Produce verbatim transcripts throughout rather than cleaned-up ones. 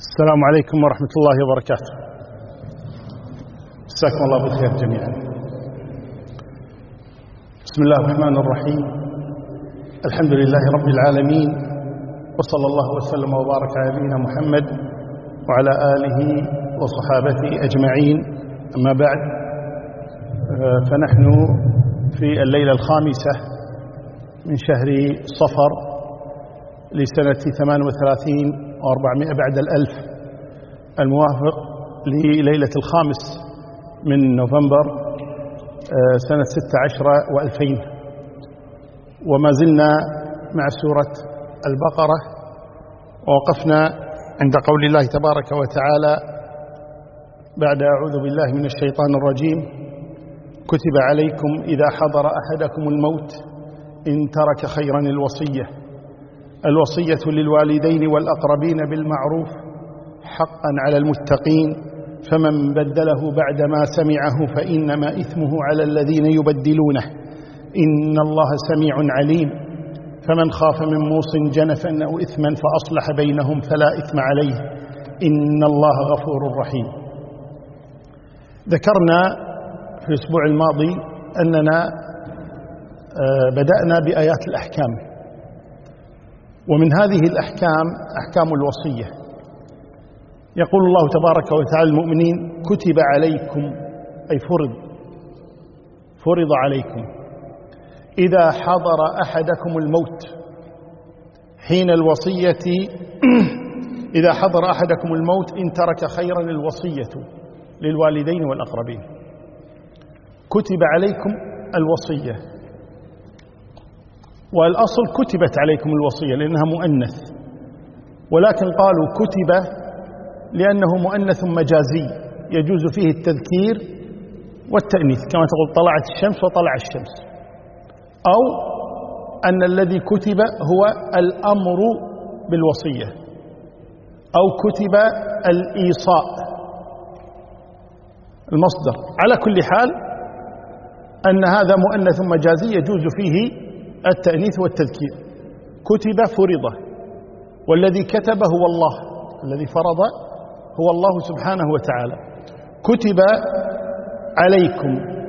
السلام عليكم ورحمة الله وبركاته. مساكم الله بالخير جميعا. بسم الله الرحمن الرحيم. الحمد لله رب العالمين، وصلى الله وسلم وبارك على نبينا محمد وعلى آله وصحابته أجمعين. أما بعد، فنحن في الليلة الخامسة من شهر صفر لسنة ثمان وثلاثين وأربعمائة بعد الألف، الموافق لليلة الخامس من نوفمبر سنة ستة عشر وألفين. وما زلنا مع سورة البقرة، ووقفنا عند قول الله تبارك وتعالى بعد أعوذ بالله من الشيطان الرجيم: كتب عليكم إذا حضر أحدكم الموت إن ترك خيرا الوصية الوصية للوالدين والأقربين بالمعروف حقا على المتقين، فمن بدله بعدما سمعه فإنما إثمه على الذين يبدلونه، إن الله سميع عليم. فمن خاف من موص جنفا أو إثما فأصلح بينهم فلا إثم عليه، إن الله غفور رحيم. ذكرنا في الأسبوع الماضي أننا بدأنا بآيات الأحكام، ومن هذه الأحكام أحكام الوصية. يقول الله تبارك وتعالى المؤمنين: كتب عليكم، أي فرض فرض عليكم إذا حضر أحدكم الموت حين الوصية إذا حضر أحدكم الموت إن ترك خيرا الوصية للوالدين والأقربين. كتب عليكم الوصية، والأصل كتبت عليكم الوصية لأنها مؤنث، ولكن قالوا كتب لأنه مؤنث مجازي يجوز فيه التذكير والتأنيث، كما تقول طلعت الشمس وطلع الشمس، أو أن الذي كتب هو الأمر بالوصية، أو كتب الإيصاء المصدر. على كل حال أن هذا مؤنث مجازي يجوز فيه التأنيث والتذكير. كتب فرض، والذي كتب هو الله، الذي فرض هو الله سبحانه وتعالى. كتب عليكم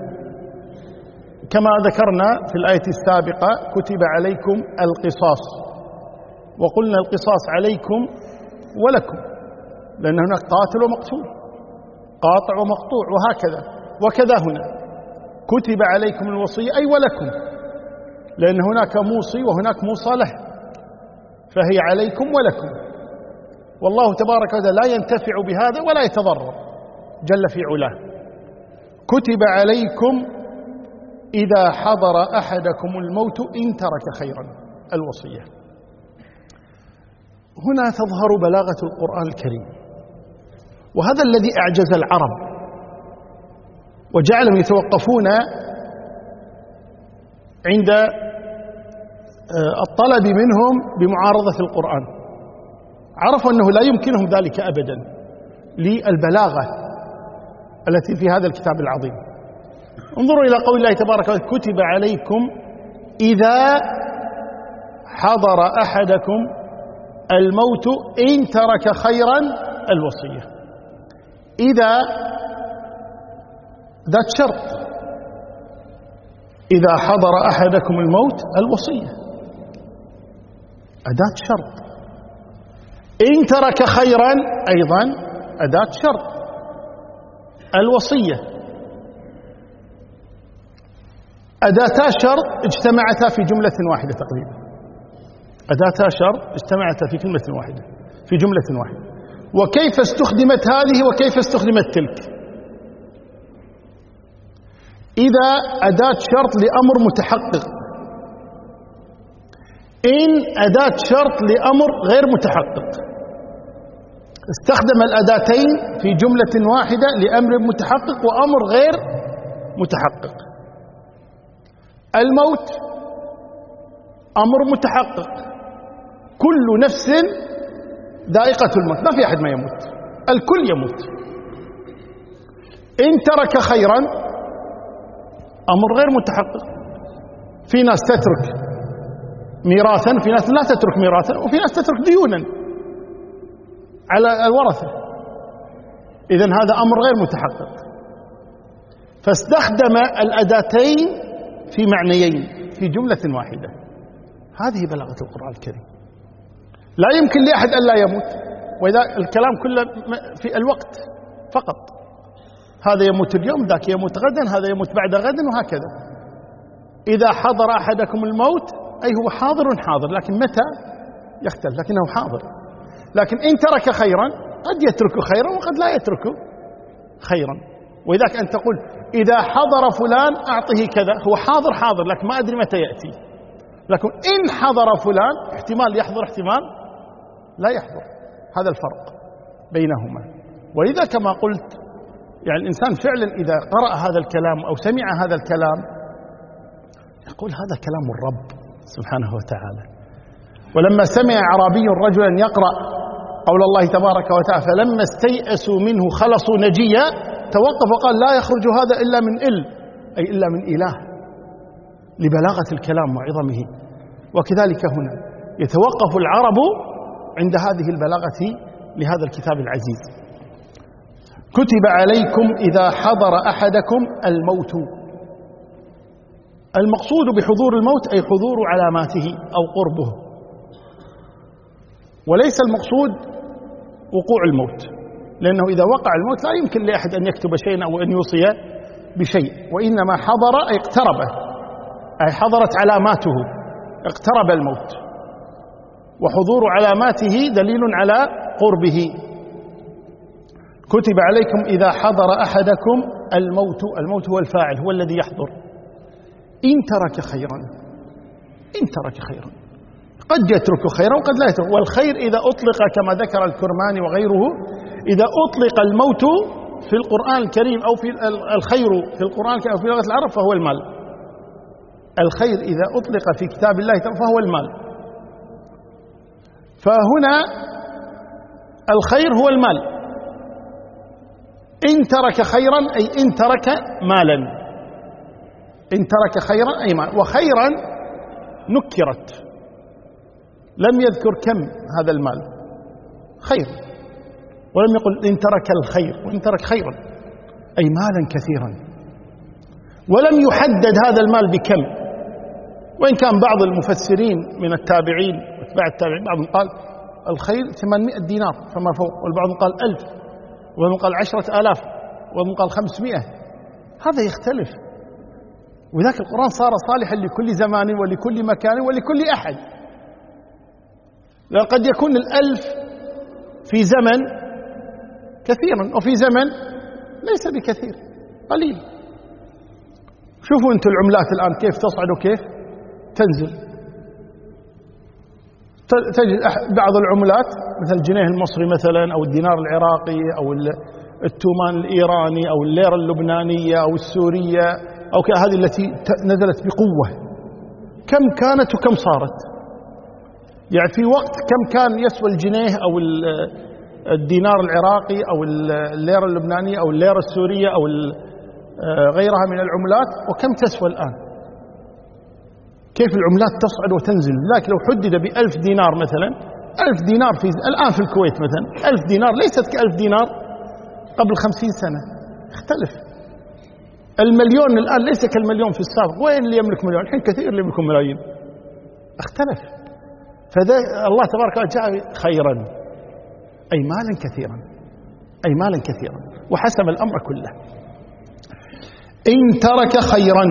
كما ذكرنا في الآية السابقة: كتب عليكم القصاص، وقلنا القصاص عليكم ولكم، لأن هناك قاتل ومقتول، قاطع ومقطوع، وهكذا. وكذا هنا كتب عليكم الوصية أي ولكم، لأن هناك موصي وهناك موصى له، فهي عليكم ولكم. والله تبارك وتعالى لا ينتفع بهذا ولا يتضرر جل في علاه. كتب عليكم إذا حضر أحدكم الموت إن ترك خيرا الوصية. هنا تظهر بلاغة القرآن الكريم، وهذا الذي أعجز العرب وجعلهم يتوقفون عند الطلب منهم بمعارضة القرآن. عرفوا أنه لا يمكنهم ذلك أبدا للبلاغة التي في هذا الكتاب العظيم. انظروا إلى قول الله تبارك وتعالى: كتب عليكم إذا حضر أحدكم الموت إن ترك خيرا الوصية. إذا ذات شرط، إذا حضر أحدكم الموت الوصية أداة شرط. إن ترك خيرا أيضا أداة شرط، الوصية أداتا شرط اجتمعتا في جملة واحدة تقريبا، أداتا شرط اجتمعتا في كلمة واحدة في جملة واحدة. وكيف استخدمت هذه وكيف استخدمت تلك؟ إذا أداة شرط لأمر متحقق، إن أداة شرط لأمر غير متحقق. استخدم الأداتين في جملة واحدة لأمر متحقق وأمر غير متحقق. الموت أمر متحقق، كل نفس ذائقة الموت، ما في أحد ما يموت، الكل يموت. إن ترك خيرا أمر غير متحقق، في ناس تترك ميراثا، في ناس لا تترك ميراثا، وفي ناس تترك ديونا. على الورثة، إذن هذا أمر غير متحقق. فاستخدم الأداتين في معنيين في جملة واحدة. هذه بلاغة القرآن الكريم. لا يمكن لأحد أن لا يموت، وإذا الكلام كله في الوقت فقط، هذا يموت اليوم، ذاك يموت غدا، هذا يموت بعد غد، وهكذا. إذا حضر أحدكم الموت أي هو حاضر حاضر، لكن متى يختلف، لكنه حاضر. لكن إن ترك خيرا قد يترك خيرا وقد لا يترك خيرا. وإذاك أن تقول إذا حضر فلان أعطه كذا، هو حاضر حاضر لكن ما أدري متى يأتي. لكن إن حضر فلان احتمال يحضر احتمال لا يحضر. هذا الفرق بينهما. ولذا كما قلت يعني الإنسان فعلا إذا قرأ هذا الكلام أو سمع هذا الكلام يقول هذا كلام الرب سبحانه وتعالى. ولما سمع أعرابي رجلا يقرأ قول الله تبارك وتعالى فلما استيئسوا منه خلصوا نجيا، توقف وقال لا يخرج هذا إلا من إل، أي إلا من إله، لبلاغة الكلام وعظمه. وكذلك هنا يتوقف العرب عند هذه البلاغة لهذا الكتاب العزيز. كتب عليكم إذا حضر أحدكم الموت. المقصود بحضور الموت أي حضور علاماته أو قربه، وليس المقصود وقوع الموت، لأنه إذا وقع الموت لا يمكن لأحد أن يكتب شيئا أو أن يوصي بشيء، وإنما حضر أي اقترب، أي حضرت علاماته، اقترب الموت. وحضور علاماته دليل على قربه. كتب عليكم إذا حضر أحدكم الموت. الموت هو الفاعل، هو الذي يحضر. إن ترك خيرا، إن ترك خيرا، قد يترك خيرا وقد لا يترك. والخير إذا أطلق كما ذكر الكرماني وغيره، إذا أطلق الموت في القرآن الكريم أو في الخير في القرآن الكريم أو في لغة العرب فهو المال. الخير إذا أطلق في كتاب الله فهو المال. فهنا الخير هو المال. إن ترك خيرا أي إن ترك مالا، إن ترك خيرا أي مال. وخيرا نكرت، لم يذكر كم هذا المال خير، ولم يقل إن ترك الخير، وإن ترك خيرا أي مالا كثيرا. ولم يحدد هذا المال بكم، وإن كان بعض المفسرين من التابعين واتباع التابعين بعضهم قال الخير ثمانمائة دينار فما فوق، والبعض قال ألف، وبعضهم قال عشرة آلاف، وبعضهم قال خمسمائة. هذا يختلف. وذاك القرآن صار صالحا لكل زمان ولكل مكان ولكل أحد. قد يكون الألف في زمن كثيرا وفي زمن ليس بكثير، قليل. شوفوا أنتم العملات الآن كيف تصعد وكيف تنزل. تجد بعض العملات مثل الجنيه المصري مثلا أو الدينار العراقي أو التومان الإيراني أو الليرة اللبنانية أو السورية أو هذه التي نزلت بقوة، كم كانت وكم صارت. يعني في وقت كم كان يسوى الجنيه أو الدينار العراقي أو الليرة اللبنانية أو الليرة السورية أو غيرها من العملات، وكم تسوى الآن. كيف العملات تصعد وتنزل. لكن لو حدد بألف دينار مثلا، ألف دينار في الآن في الكويت مثلا ألف دينار ليست كألف دينار قبل خمسين سنة، اختلف. المليون الآن ليس كالمليون في السابق. وين اللي يملك مليون الحين؟ كثير اللي يملكون ملايين. اختلف. فذا الله تبارك وتعالى جاء خيرا أي مالا كثيرا، أي مالا كثيرا، وحسم الأمر كله. إن ترك خيرا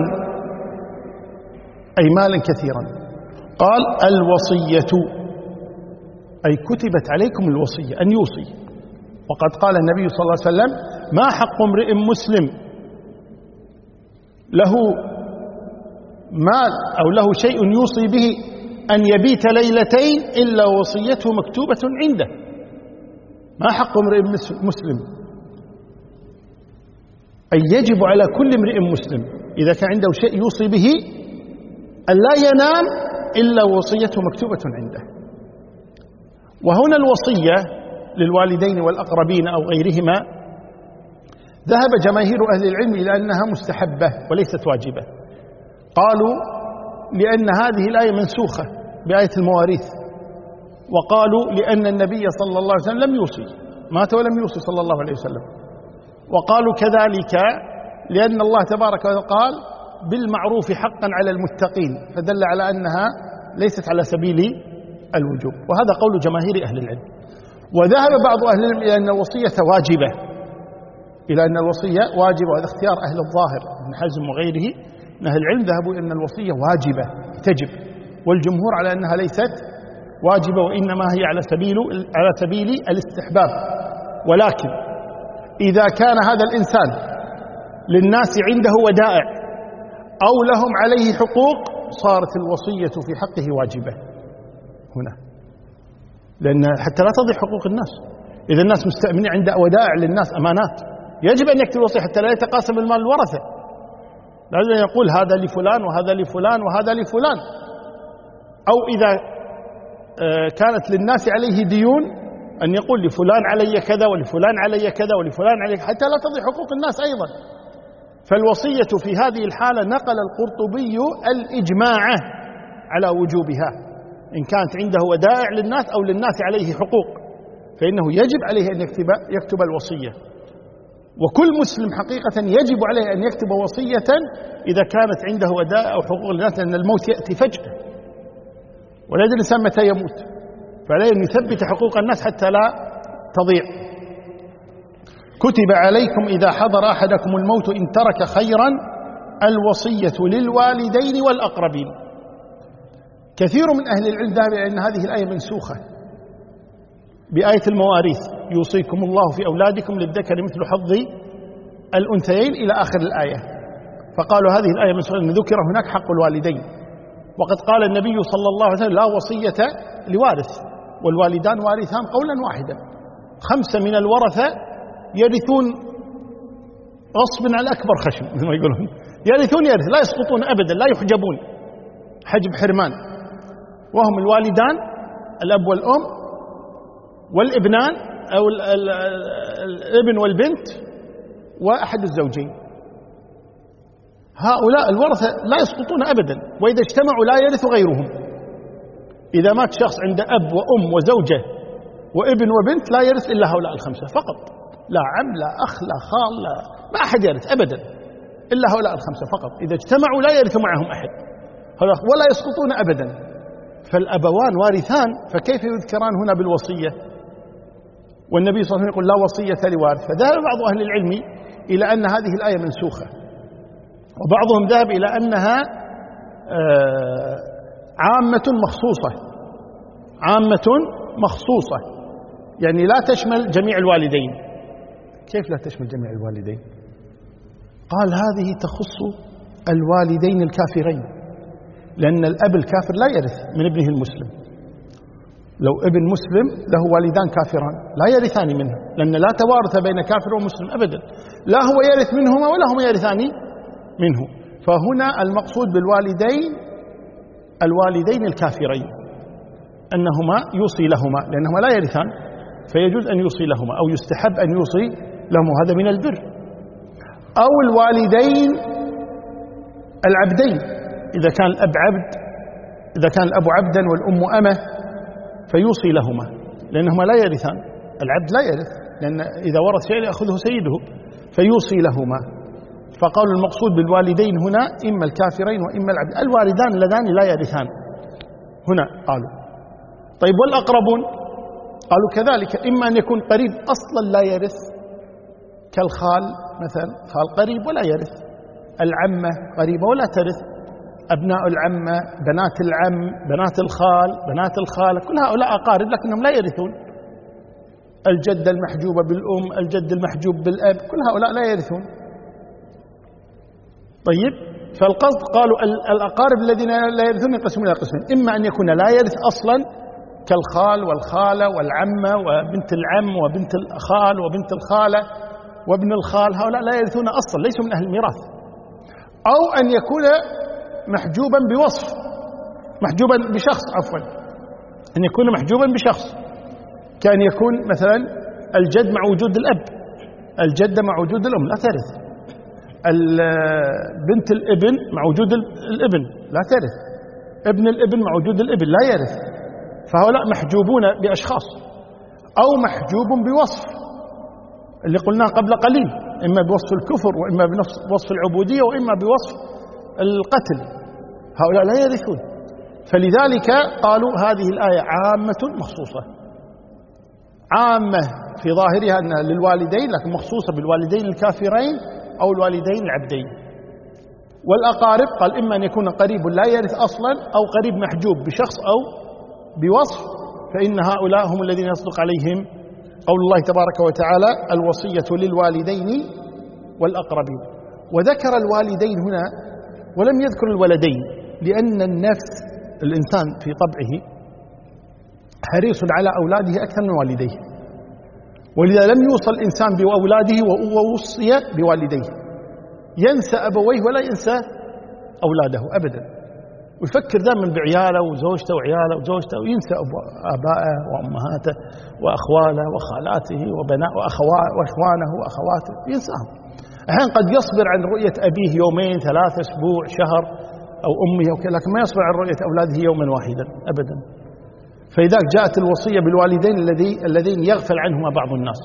أي مالا كثيرا. قال الوصية أي كتبت عليكم الوصية أن يوصي. وقد قال النبي صلى الله عليه وسلم ما حق امرئ مسلم له مال أو له شيء يوصي به أن يبيت ليلتين إلا وصيته مكتوبة عنده. ما حق امرئ مسلم أي يجب على كل امرئ مسلم إذا كان عنده شيء يوصي به أن لا ينام إلا وصيته مكتوبة عنده. وهنا الوصية للوالدين والأقربين أو غيرهما ذهب جماهير أهل العلم إلى أنها مستحبة وليست واجبة. قالوا لأن هذه الآية منسوخة بآية المواريث، وقالوا لأن النبي صلى الله عليه وسلم لم يوصي، مات ولم يوصي صلى الله عليه وسلم. وقالوا كذلك لأن الله تبارك وتعالى قال بالمعروف حقا على المتقين، فدل على أنها ليست على سبيل الوجوب، وهذا قول جماهير أهل العلم. وذهب بعض أهل العلم إلى أن الوصية واجبة، إلى أن الوصية واجبة، وهذا اختيار أهل الظاهر ابن حزم وغيره من أهل العلم، ذهبوا إلى أن الوصية واجبة تجب، والجمهور على أنها ليست واجبة وإنما هي على سبيل على سبيل الاستحباب. ولكن إذا كان هذا الإنسان للناس عنده ودائع أو لهم عليه حقوق صارت الوصية في حقه واجبة هنا، لأن حتى لا تضيع حقوق الناس. إذا الناس مستأمنين عند ودائع للناس أمانات يجب أن يكتب الوصية حتى لا يتقاسم المال الورثة، لازم يقول هذا لفلان وهذا لفلان وهذا لفلان. أو إذا كانت للناس عليه ديون أن يقول لفلان علي كذا ولفلان علي كذا ولفلان علي، حتى لا تضيع حقوق الناس أيضا. فالوصية في هذه الحالة نقل القرطبي الإجماع على وجوبها، إن كانت عنده ودائع للناس أو للناس عليه حقوق فإنه يجب عليه أن يكتب, يكتب الوصية. وكل مسلم حقيقة يجب عليه أن يكتب وصية إذا كانت عنده ودائع أو حقوق للناس، لأن الموت يأتي فجأة ولا يدري الإنسان متى يموت، فعليه أن يثبت حقوق الناس حتى لا تضيع. كتب عليكم إذا حضر أحدكم الموت إن ترك خيرا الوصية للوالدين والأقربين. كثير من أهل العلم ذهب إلى أن هذه الآية منسوخة بآية المواريث، يوصيكم الله في أولادكم للذكر مثل حظ الأنثيين إلى آخر الآية، فقالوا هذه الآية منسوخة لأن ذكر هناك حق الوالدين، وقد قال النبي صلى الله عليه وسلم لا وصية لوارث والوالدان وارثان قولا واحدا. خمسة من الورثة يرثون غصبا على أكبر خشم مثل ما يقولون، يرثون يرث لا يسقطون أبدا، لا يحجبون حجب حرمان، وهم الوالدان الأب والأم والابنان أو الابن والبنت وأحد الزوجين. هؤلاء الورثة لا يسقطون أبدا، وإذا اجتمعوا لا يرث غيرهم. إذا مات شخص عنده أب وأم وزوجة وابن وبنت لا يرث إلا هؤلاء الخمسة فقط، لا عم لا أخ لا خال لا ما أحد يرث أبدا إلا هؤلاء الخمسة فقط. إذا اجتمعوا لا يرث معهم أحد ولا يسقطون أبدا، فالأبوان وارثان، فكيف يذكران هنا بالوصية؟ والنبي صلى الله عليه وسلم يقول لا وصية لوارث. فذهب بعض أهل العلم إلى أن هذه الآية منسوخة، وبعضهم ذهب إلى أنها عامة مخصوصة، عامة مخصوصة يعني لا تشمل جميع الوالدين. كيف لا تشمل جميع الوالدين؟ قال هذه تخص الوالدين الكافرين، لأن الأب الكافر لا يرث من ابنه المسلم. لو ابن مسلم له والدان كافران لا يرثان منه، لأن لا توارث بين كافر ومسلم أبدا، لا هو يرث منهما ولا هما يرثان منه. فهنا المقصود بالوالدين الوالدين الكافرين أنهما يوصي لهما، لأنهما لا يرثان فيجوز أن يوصي لهما أو يستحب أن يوصي لهما، هذا من البر. أو الوالدين العبدين، إذا كان الأب عبد، إذا كان الأب عبدا والأم أمه فيوصي لهما، لأنهما لا يرثان. العبد لا يرث، لأن إذا ورث شيء يأخذه سيده، فيوصي لهما. فقالوا المقصود بالوالدين هنا إما الكافرين وإما العبد. الوالدان اللذان لا يرثان هنا قالوا. طيب والأقربون؟ قالوا كذلك، إما أن يكون قريب أصلا لا يرث كالخال مثلا، خال قريب ولا يرث، العمة قريبة ولا ترث، أبناء العمة، بنات العم، بنات الخال، بنات الخالة، كل هؤلاء أقارب لكنهم لا يرثون. الجدة المحجوبة بالأم، الجد المحجوب بالأب، كل هؤلاء لا يرثون. طيب، فالقصد قالوا الأقارب الذين لا يرثون ينقسمون إلى قسمين، إما أن يكون لا يرث أصلا كالخال والخالة والعمة وبنت العم وبنت الخال وبنت الخالة وابن الخال، هؤلاء لا يرثون أصلا، ليسوا من أهل الميراث. أو أن يكون محجوبا بوصف، محجوبا بشخص عفوا أن يكون محجوبا بشخص، كان يكون مثلا الجد مع وجود الأب، الجدة مع وجود الأم لا ترث، بنت الابن مع وجود الابن لا ترث، ابن الابن مع وجود الابن لا يرث. فهؤلاء محجوبون بأشخاص أو محجوب بوصف اللي قلناه قبل قليل، إما بوصف الكفر وإما بوصف العبودية وإما بوصف القتل، هؤلاء لا يرثون. فلذلك قالوا هذه الآية عامة مخصوصة، عامة في ظاهرها أنها للوالدين لكن مخصوصة بالوالدين الكافرين أو الوالدين العبدين. والأقارب قال إما أن يكون قريب لا يرث أصلا أو قريب محجوب بشخص أو بوصف، فإن هؤلاء هم الذين يصدق عليهم قول الله تبارك وتعالى الوصية للوالدين والأقربين. وذكر الوالدين هنا ولم يذكر الولدين، لأن النفس الإنسان في طبعه حريص على أولاده أكثر من والديه، ولذا لم يوصل الإنسان بأولاده ووصي بوالديه، ينسى أبويه ولا ينسى أولاده أبدا، ويفكر دائما بعياله وزوجته وعياله وزوجته، وينسى آبائه وأمهاته وأخواله وخالاته وبناء وأخوانه وأخواته، ينساهم. أحيانا قد يصبر عن رؤية أبيه يومين ثلاثة أسبوع شهر أو أمه أو كذا، لكن ما يصبر عن رؤية أولاده يوما واحدا أبدا. فإذا جاءت الوصية بالوالدين الذي الذين يغفل عنهما بعض الناس،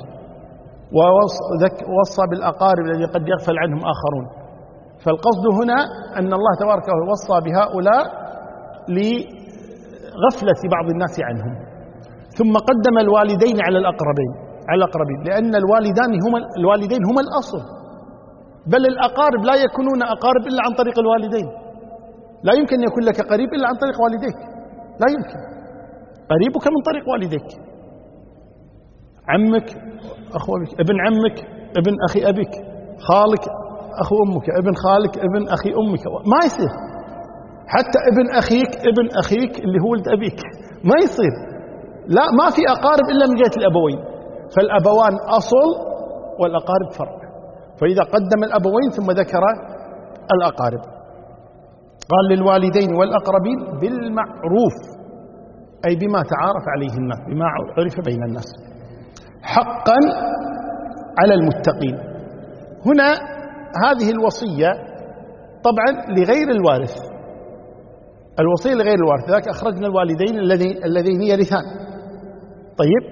ووصى بالأقارب الذين قد يغفل عنهم آخرون. فالقصد هنا أن الله تبارك وتعالى وصى بهؤلاء لغفلة بعض الناس عنهم، ثم قدم الوالدين على الأقربين على الأقربين لأن الوالدان هما الوالدين هما الأصل، بل الأقارب لا يكونون أقارب إلا عن طريق الوالدين. لا يمكن أن يكون لك قريب إلا عن طريق والديك، لا يمكن. قريبك من طريق والديك، عمك أخو أبيك، ابن عمك ابن أخي أبيك، خالك أخو أمك، ابن خالك ابن أخي أمك، ما يصير. حتى ابن أخيك ابن أخيك اللي هو ولد أبيك ما يصير. لا، ما في أقارب إلا من جهة الأبوين، فالأبوان أصل والأقارب فرع. فإذا قدم الأبوين ثم ذكر الأقارب قال للوالدين والأقربين بالمعروف، أي بما تعارف عليه الناس، بما عرف بين الناس، حقا على المتقين. هنا هذه الوصية طبعا لغير الوارث، الوصية لغير الوارث، ذاك أخرجنا الوالدين الذين يرثان. طيب،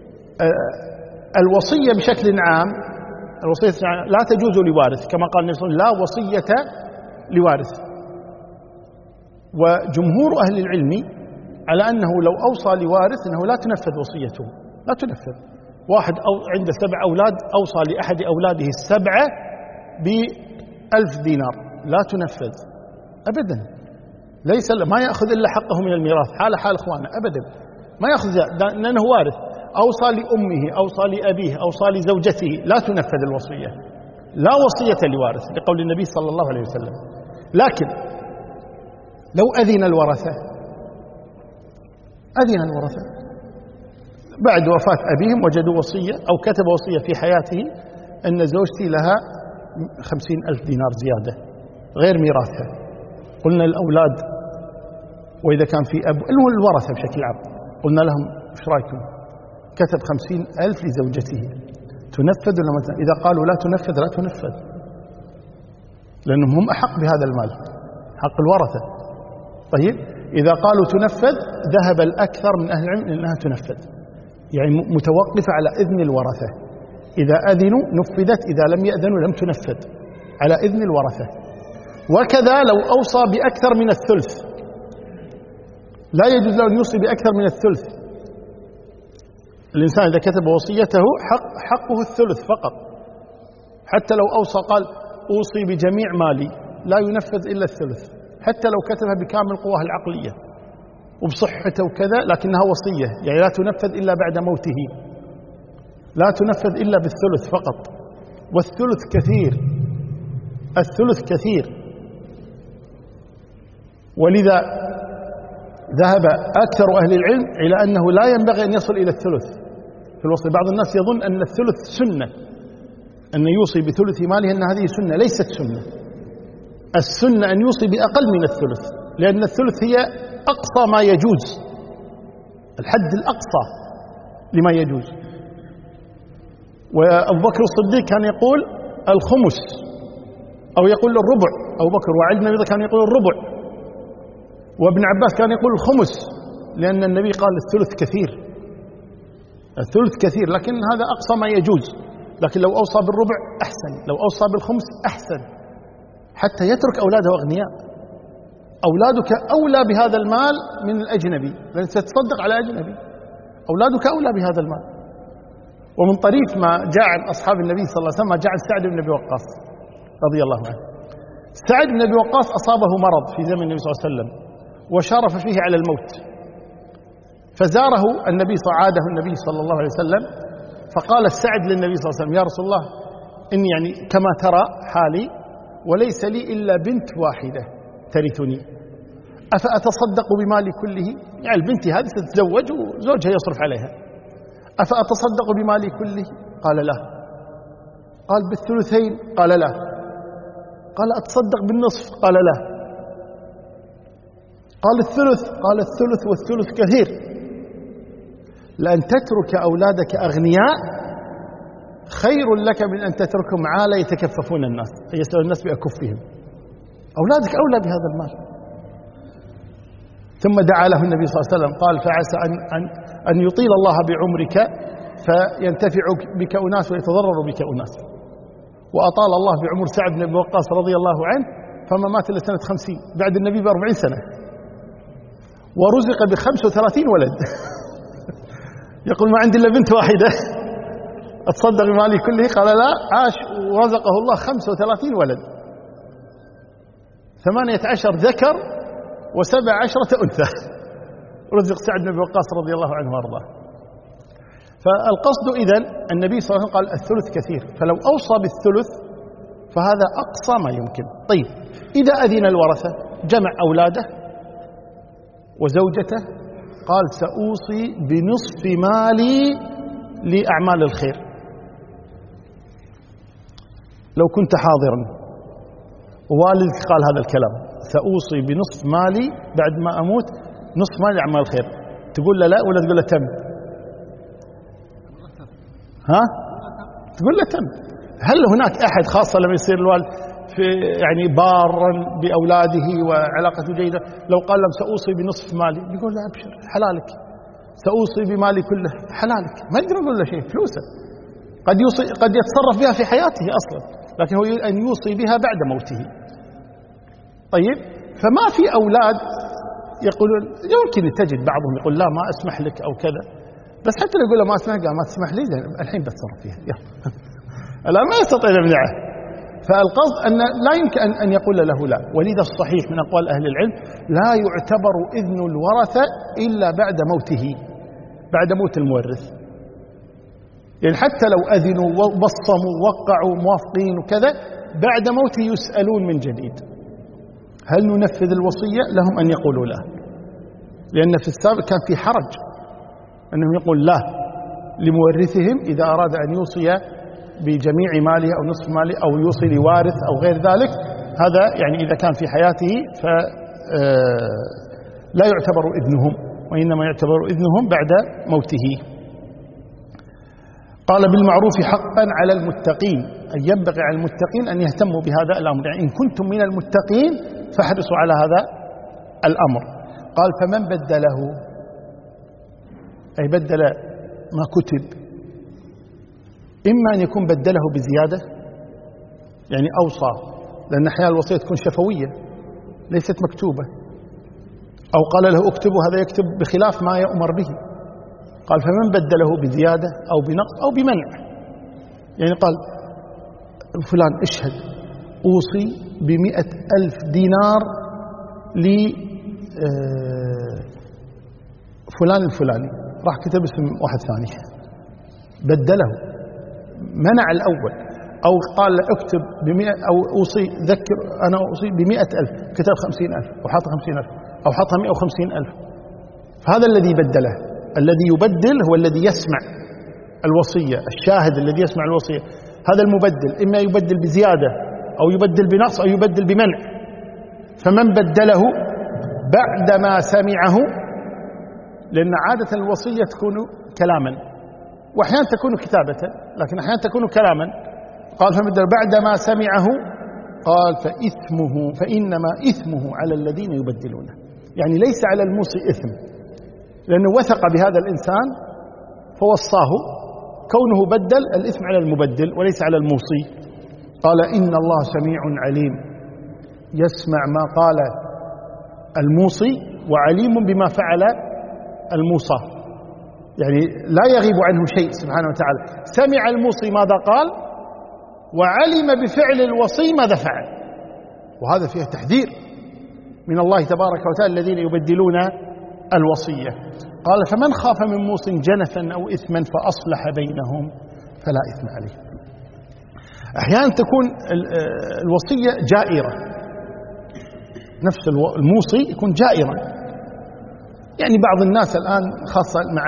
الوصية بشكل عام، الوصية لا تجوز لوارث كما قال النبي صلى الله عليه وسلم لا وصية لوارث. وجمهور أهل العلم على أنه لو أوصى لوارث أنه لا تنفذ وصيته، لا تنفذ. واحد أو عنده سبع أولاد أوصى لأحد أولاده السبعة بألف دينار، لا تنفذ أبدا. ليس ما يأخذ إلا حقه من الميراث، حال حال إخوانه أبدا ما يأخذ، لأنه وارث. أوصى لأمه، أوصى لأبيه، أوصى لزوجته، لا تنفذ الوصية، لا وصية لوارث لقول النبي صلى الله عليه وسلم. لكن لو أذن الورثة، أذن الورثة بعد وفاة أبيهم وجدوا وصية أو كتب وصية في حياته أن زوجتي لها خمسين ألف دينار زيادة غير ميراثها، قلنا الأولاد وإذا كان في أب الورثة بشكل عام قلنا لهم إيش رأيكم؟ كتب خمسين ألف لزوجته، تنفذ ولا ما تنفذ؟ إذا قالوا لا تنفذ لا تنفذ، لأنهم هم أحق بهذا المال، حق الورثة. طيب، إذا قالوا تنفذ ذهب الأكثر من أهل العلم أنها تنفذ، يعني متوقفة على إذن الورثة. إذا أذنوا نفذت، إذا لم يأذنوا لم تنفذ على إذن الورثة. وكذا لو أوصى بأكثر من الثلث، لا يجوز له أن يوصي بأكثر من الثلث. الإنسان إذا كتب وصيته حق حقه الثلث فقط، حتى لو أوصى قال أوصي بجميع مالي لا ينفذ إلا الثلث، حتى لو كتبها بكامل قواه العقلية وبصحته وكذا، لكنها وصية يعني لا تنفذ إلا بعد موته، لا تنفذ إلا بالثلث فقط. والثلث كثير، الثلث كثير. ولذا ذهب أكثر أهل العلم إلى أنه لا ينبغي أن يصل إلى الثلث في الوصية. بعض الناس يظن أن الثلث سنة، أن يوصي بثلث ماله أن هذه سنة، ليست سنة. السنة أن يوصي بأقل من الثلث، لأن الثلث هي أقصى ما يجوز، الحد الأقصى لما يجوز. وأبو بكر الصديق كان يقول الخمس أو يقول الربع، أبو بكر، وعلي بن أبي طالب كان يقول الربع، وابن عباس كان يقول الخمس، لأن النبي قال الثلث كثير، الثلث كثير، لكن هذا أقصى ما يجوز. لكن لو أوصى بالربع أحسن، لو أوصى بالخمس أحسن، حتى يترك أولاده أغنياء. أولادك أولى بهذا المال من الأجنبي، لأن ستتصدق على أجنبي. أولادك أولى بهذا المال. ومن طريف ما جاء عن أصحاب النبي صلى الله عليه وسلم ما جاء عن سعد بن أبي وقاص رضي الله عنه. سعد بن أبي وقاص أصابه مرض في زمن النبي صلى الله عليه وسلم وشارف فيه على الموت، فزاره النبي صعاده النبي صلى الله عليه وسلم، فقال السعد للنبي صلى الله عليه وسلم: يا رسول الله، إني يعني كما ترى حالي وليس لي إلا بنت واحدة ترثني، أفأتصدق بمالي كله؟ يعني بنتي هذه ستتزوج وزوجها يصرف عليها، أفأتصدق بمالي كله؟ قال لا. قال بالثلثين؟ قال لا. قال أتصدق بالنصف؟ قال لا. قال الثلث؟ قال الثلث والثلث كثير. لأن تترك أولادك أغنياء خير لك من أن تتركهم عالة يتكففون الناس، يسأل الناس بأكفهم. أولادك أولى بهذا المال. ثم دعا له النبي صلى الله عليه وسلم قال: فعسى أن, أن, أن يطيل الله بعمرك فينتفع بك أناس ويتضرر بك أناس. وأطال الله بعمر سعد بن أبي وقاص رضي الله عنه، فما مات إلا سنة خمسين بعد النبي بأربعين سنة، ورزق بخمس وثلاثين ولد. يقول: ما عندي إلا بنت واحدة أتصدق بمالي كله؟ قال لا. عاش ورزقه الله خمس وثلاثين ولد، ثمانية عشر ذكر وسبع عشرة أنثى، رزق سعد بن أبي وقاص رضي الله عنه وارضاه. فالقصد إذن النبي صلى الله عليه وسلم قال الثلث كثير، فلو أوصى بالثلث فهذا أقصى ما يمكن. طيب، إذا أذن الورثة جمع أولاده وزوجته، قال: سأوصي بنصف مالي لأعمال الخير. لو كنت حاضرا ووالدك قال هذا الكلام: سأوصي بنصف مالي بعد ما أموت، نصف مالي لأعمال الخير، تقول له لا ولا تقول له تم؟ ها؟ تقول له تم. هل هناك أحد خاصة لما يصير الوالد في يعني بارا بأولاده وعلاقته جيدة لو قال لهم سأوصي بنصف مالي، يقول له أبشر حلالك، سأوصي بمالي كله حلالك، ما يقدر يقول له شيء، فلوسه قد يوصي، قد يتصرف بها في حياته أصلا، لكن هو يريد أن يوصي بها بعد موته. طيب، فما في أولاد يقولون، يمكن تجد بعضهم يقول لا ما أسمح لك أو كذا، بس حتى لو يقول له ما أسمح لك، ما تسمح لي الحين بتصرف فيها، الآن ما يستطيع يمنعه. فالقصد أن لا يمكن أن يقول له لا. ولذا الصحيح من أقوال أهل العلم لا يعتبر إذن الورثة إلا بعد موته، بعد موت المورث. يعني حتى لو أذنوا وبصموا ووقعوا موافقين وكذا، بعد موته يسألون من جديد هل ننفذ الوصية؟ لهم أن يقولوا لا، لأن في السابق كان في حرج أنهم يقول لا لمورثهم إذا أراد أن يوصي بجميع ماله أو نصف ماله أو يوصي لوارث أو غير ذلك. هذا يعني إذا كان في حياته فلا يعتبر إذنهم، وإنما يعتبر إذنهم بعد موته. قال: بالمعروف حقا على المتقين، أي ينبغي على المتقين أن يهتموا بهذا الأمر، يعني إن كنتم من المتقين فاحرصوا على هذا الأمر. قال: فمن بدله، أي بدل ما كتب، إما أن يكون بدله بزيادة، يعني أوصى، لأن أحيانا الوصية تكون شفوية ليست مكتوبة، أو قال له اكتب وهذا يكتب بخلاف ما يؤمر به. قال: فمن بدله بزيادة أو بنقص أو بمنع، يعني قال فلان اشهد أوصي بمئة ألف دينار لفلان الفلاني، راح كتب اسم واحد ثاني، بدله، منع الأول. أو قال اكتب بمئة، أو أوصي ذكر أنا أوصي بمئة ألف، كتب خمسين ألف أو حط خمسين ألف أو حط مئة وخمسين ألف. فهذا الذي بدله. الذي يبدل هو الذي يسمع الوصية، الشاهد الذي يسمع الوصية، هذا المبدل، إما يبدل بزيادة أو يبدل بنقص أو يبدل بمنع. فمن بدله بعدما سمعه، لأن عادة الوصية تكون كلاما وأحيانا تكون كتابة، لكن أحيانا تكون كلاما. قال: فمن بدل بعدما سمعه، قال: فإثمه فإنما إثمه على الذين يبدلونه، يعني ليس على الموصي إثم، لأنه وثق بهذا الإنسان فوصاه، كونه بدل الإثم على المبدل وليس على الموصي. قال إن الله سميع عليم، يسمع ما قال الموصي وعليم بما فعل الموصى، يعني لا يغيب عنه شيء سبحانه وتعالى. سمع الموصي ماذا قال وعلم بفعل الوصي ماذا فعل، وهذا فيه تحذير من الله تبارك وتعالى الذين يبدلون الوصية. قال فمن خاف من موص جنفا أو إثما فأصلح بينهم فلا إثم عليه. أحيانا تكون الوصية جائرة، نفس الموصي يكون جائرا، يعني بعض الناس الآن خاصة مع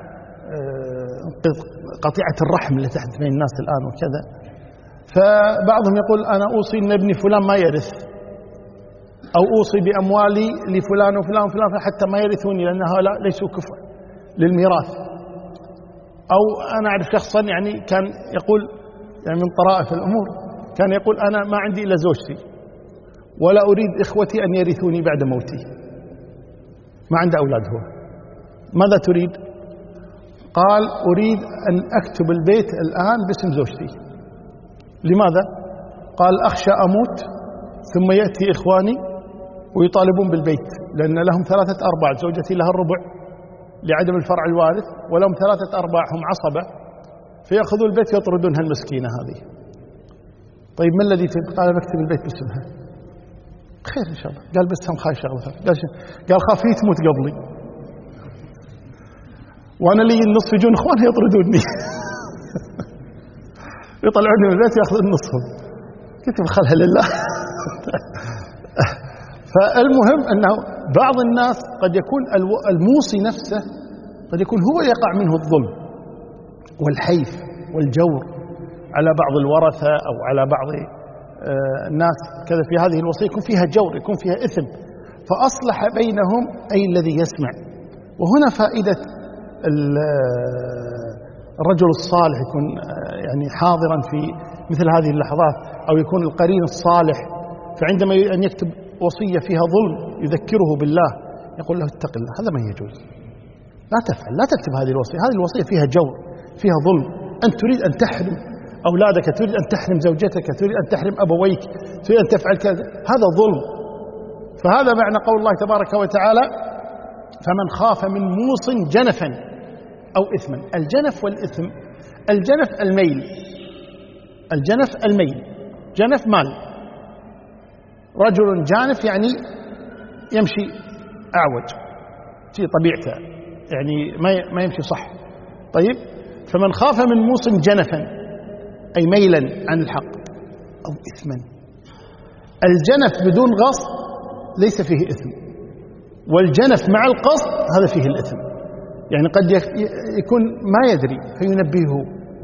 قطيعة الرحم اللي تحدث بين الناس الآن وكذا، فبعضهم يقول أنا أوصي أن ابني فلان ما يرث، أو أوصي بأموالي لفلان وفلان وفلان حتى ما يرثوني لأن هؤلاء ليسوا كفء للميراث. أو أنا أعرف شخصا يعني كان يقول يعني من طرائف الأمور كان يقول أنا ما عندي إلا زوجتي ولا أريد إخوتي أن يرثوني بعد موتي، ما عنده أولاد هو. ماذا تريد؟ قال أريد أن أكتب البيت الآن باسم زوجتي. لماذا؟ قال أخشى أموت ثم يأتي إخواني ويطالبون بالبيت، لأن لهم ثلاثة أرباع، زوجتي لها الربع لعدم الفرع الوارث، ولهم ثلاثة أرباع هم عصبة، فيأخذوا البيت ويطردونها المسكينة هذه. طيب ما الذي تريد؟ قال بكتب البيت باسمها. خير إن شاء الله. قال بس هم خايف شغلها. قال خاف هي تموت قبلي وأنا لي النصف يجون إخوانها يطردوني يطلعوني من البيت يأخذ النصف. قلت بخلها لله فالمهم أنه بعض الناس قد يكون الموصي نفسه قد يكون هو يقع منه الظلم والحيف والجور على بعض الورثة أو على بعض الناس كذا. في هذه الوصية يكون فيها جور، يكون فيها إثم، فأصلح بينهم أي الذي يسمع. وهنا فائدة الرجل الصالح يكون يعني حاضرا في مثل هذه اللحظات، أو يكون القرين الصالح، فعندما أن يكتب وصية فيها ظلم يذكره بالله، يقول له اتق الله، هذا ما يجوز، لا تفعل، لا تكتب هذه الوصية، هذه الوصية فيها جور، فيها ظلم، أنت تريد أن تحرم أولادك، تريد أن تحرم زوجتك، تريد أن تحرم أبويك، تريد أن تفعل كذا، هذا ظلم. فهذا معنى قول الله تبارك وتعالى فمن خاف من موص جنفا أو إثما. الجنف والإثم، الجنف الميل، الجنف الميل، جنف مال، رجل جانف يعني يمشي أعوج في طبيعته، يعني ما يمشي صح. طيب فمن خاف من موص جنفا أي ميلا عن الحق أو إثما. الجنف بدون قصد ليس فيه إثم، والجنف مع القصد هذا فيه الإثم. يعني قد يكون ما يدري فينبهه،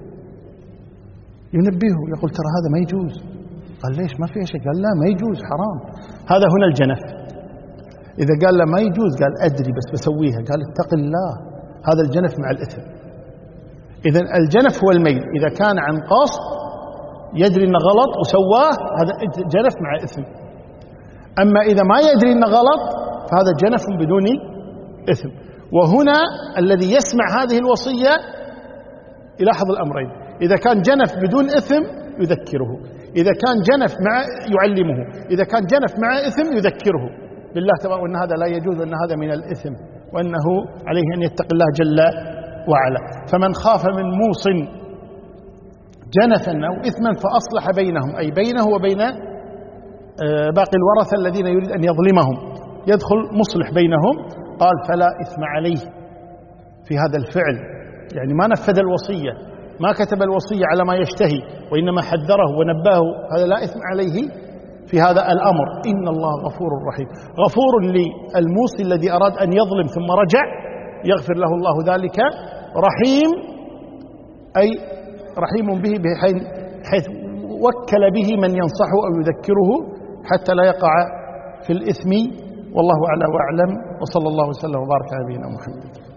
ينبهه يقول ترى هذا ما يجوز. قال ليش ما فيه شيء؟ قال لا ما يجوز، حرام. هذا هنا الجنف. إذا قال لا ما يجوز قال أدري بس بسويها، قال اتق الله، هذا الجنف مع الإثم. إذن الجنف هو الميل، إذا كان عن قصد يدري أنه غلط وسواه هذا جنف مع إثم. أما إذا ما يدري أنه غلط فهذا جنف بدون إثم. وهنا الذي يسمع هذه الوصية يلاحظ الأمرين، إذا كان جنف بدون إثم يذكره، إذا كان جنف مع يعلمه، إذا كان جنف مع إثم يذكره بالله تبارك وأن هذا لا يجوز وأن هذا من الإثم وأنه عليه أن يتقي الله جل وعلا. فمن خاف من موص جنفا أو إثما فأصلح بينهم، أي بينه وبين باقي الورثة الذين يريد أن يظلمهم، يدخل مصلح بينهم. قال فلا إثم عليه في هذا الفعل، يعني ما نفذ الوصية، ما كتب الوصية على ما يشتهي، وإنما حذره ونبهه، هذا لا إثم عليه في هذا الأمر. إن الله غفور رحيم، غفور للموصي الذي أراد أن يظلم ثم رجع يغفر له الله ذلك، رحيم أي رحيم به بحيث وكل به من ينصحه أو يذكره حتى لا يقع في الإثم. والله أعلى وأعلم، وصلى الله وسلم وبارك على نبينا محمد.